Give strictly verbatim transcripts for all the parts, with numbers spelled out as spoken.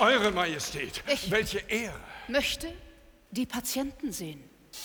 Eure Majestät, Ich welche Ehre. möchte die Patienten sehen.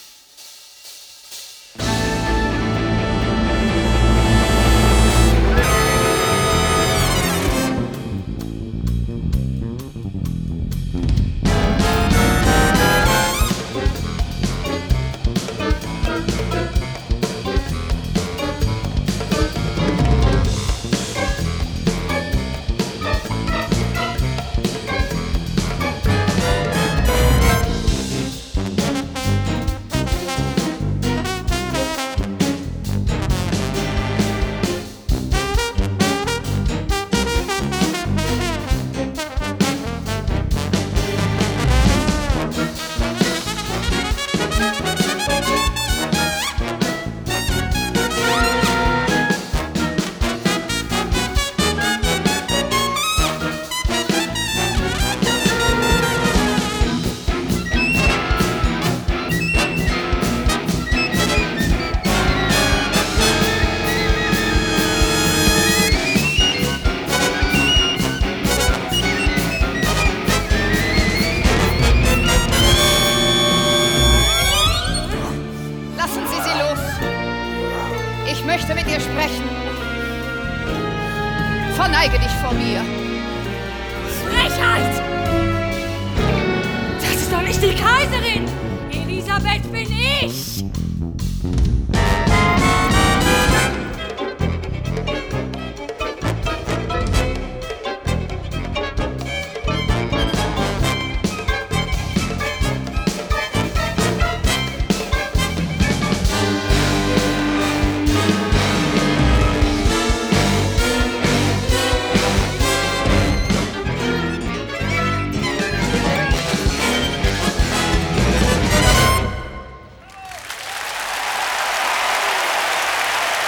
Ich möchte mit ihr sprechen. Verneige dich vor mir. Frechheit! Das ist doch nicht die Kaiserin! Elisabeth bin ich!